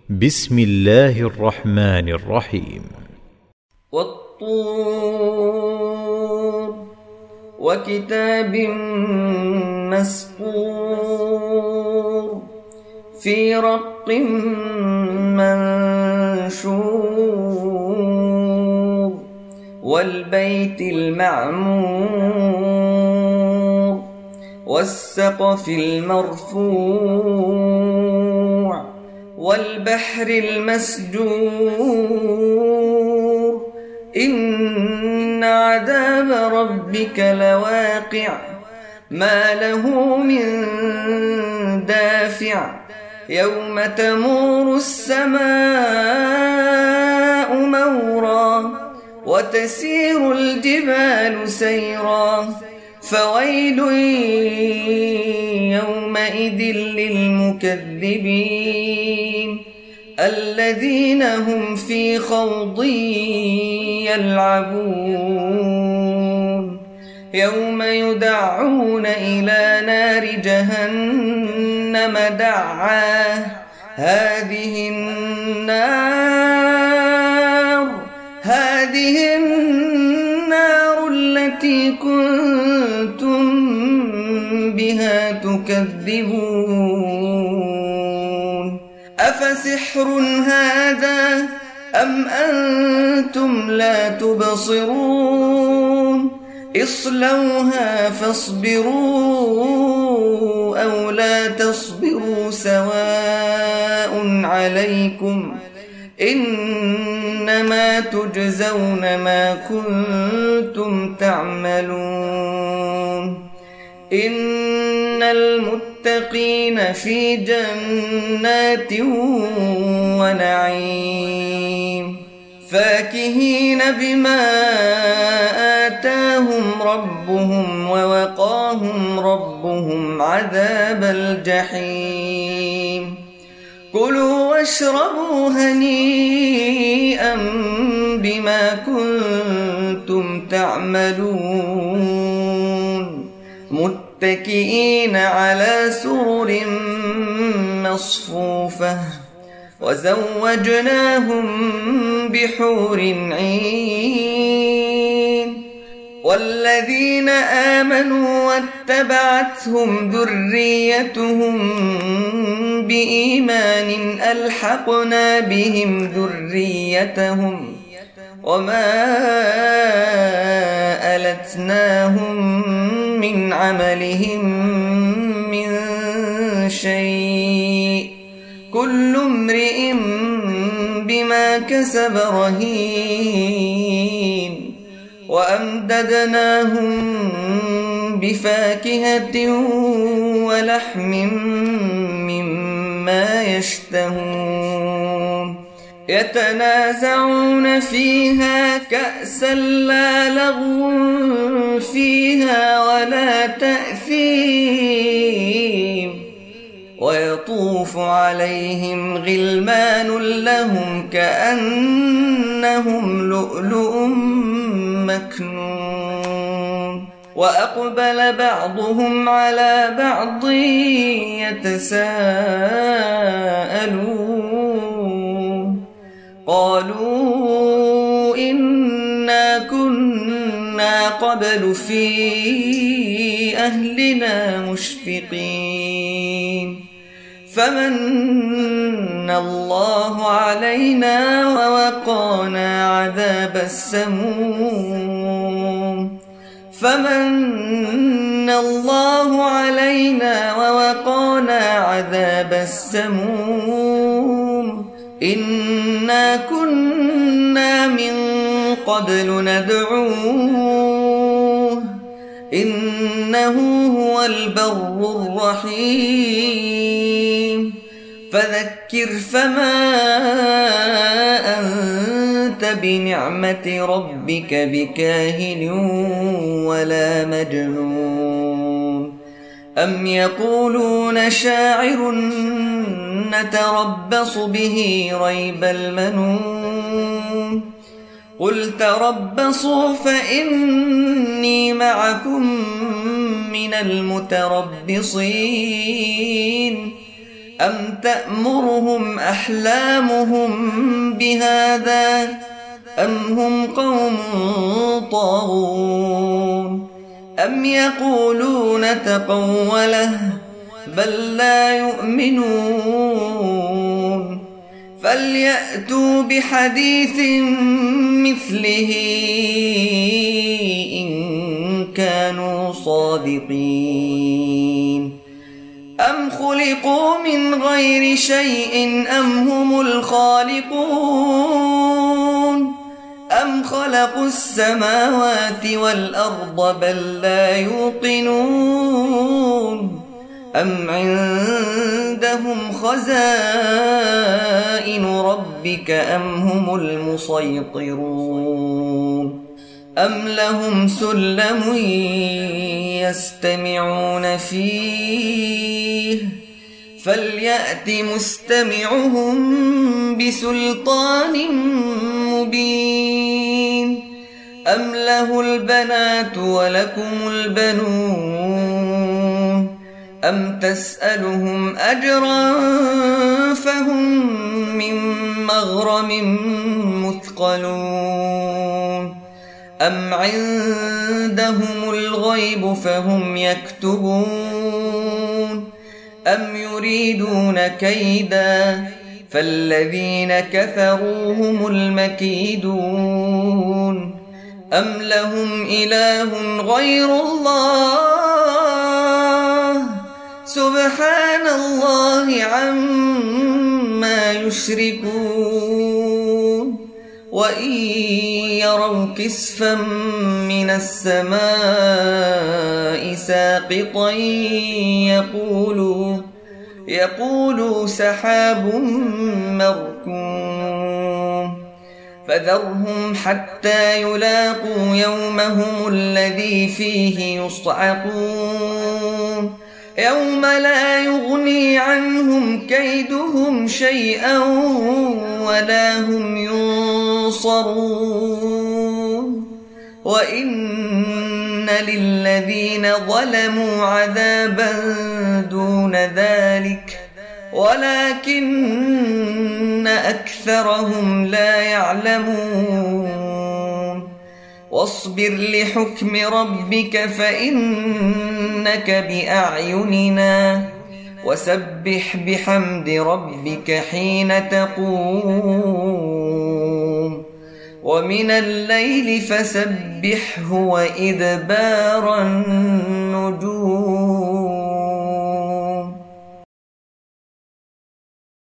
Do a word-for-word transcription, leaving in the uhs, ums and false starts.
بسم الله الرحمن الرحيم. والطور وكتاب مسطور في رق منشور والبيت المعمور والسقف المرفوع والبحر المسجور إن عذاب ربك لواقع ما له من دافع يوم تمور السماء مورا وتسير الجبال سيرا فويل يومئذ للمكذبين الذين هم في خوض يلعبون يوم يدعون إلى نار جهنم دعا هذه النار هذه النار التي كنتم بها تكذبون أفسحر هذا أم أنتم لا تبصرون اصلوها فاصبروا أو لا تصبروا سواء عليكم إنما تجزون ما كنتم تعملون إن المتقين في جنات ونعيم فاكهين بما آتاهم ربهم ووقاهم ربهم عذاب الجحيم كلوا واشربوا هنيئا بما كنتم تعملون متكئين على سرر مصفوفة وزوجناهم بحور عين والذين آمنوا واتبعتهم ذريتهم بإيمان ألحقنا بهم ذريتهم وما ألتناهم من عملهم من شيء كل امرئ بما كسب رهين وأمددناهم بفاكهة ولحم مما يشتهون يتنازعون فيها كأسا لا لغو فيها ولا تأثيم ويطوف عليهم غلمان لهم كأنهم لؤلؤ مكنون وأقبل بعضهم على بعض يتساءلون قالوا إنا كنا قبل في أهلنا مشفقين فمن الله علينا ووقانا عذاب السموم فمن الله علينا ووقانا عذاب السموم إنا كنا من قبل ندعوه إنه هو البر الرحيم فذكر فما أنت بنعمة ربك بكاهن ولا مجنون أم يقولون شاعر نتربص به ريب المنون قل تربصوا فإني معكم من المتربصين أم تأمرهم أحلامهم بهذا أم هم قوم طاغون أم يقولون تقوله بل لا يؤمنون فليأتوا بحديث مثله إن كانوا صادقين أم خلقوا من غير شيء أم هم الخالقون أم خلقوا السماوات والأرض بل لا يوقنون أم عندهم خزائن ربك أم هم المسيطرون أم لهم سلم يستمعون فيه فليأت مستمعهم بسلطان مبين أم له البنات ولكم البنون أم تسألهم أجرا فهم من مغرم مثقلون أم عندهم الغيب فهم يكتبون أم يريدون كيدا فالذين كفروا هم المكيدون أم لهم إله غير الله سبحان الله عما يشركون وإن يروا كسفا من السماء ساقطا يقولوا يقولوا سحاب مركوم فذرهم حتى يلاقوا يومهم الذي فيه يصعقون يوم لا يغني عنهم كيدهم شيئا ولا هم ينصرون وإن للذين ظلموا عذابا دون ذلك ولكن أكثرهم لا يعلمون واصبر لحكم ربك فإنك بأعيننا وسبح بحمد ربك حين تقوم ومن الليل فسبحه وإدبار النجوم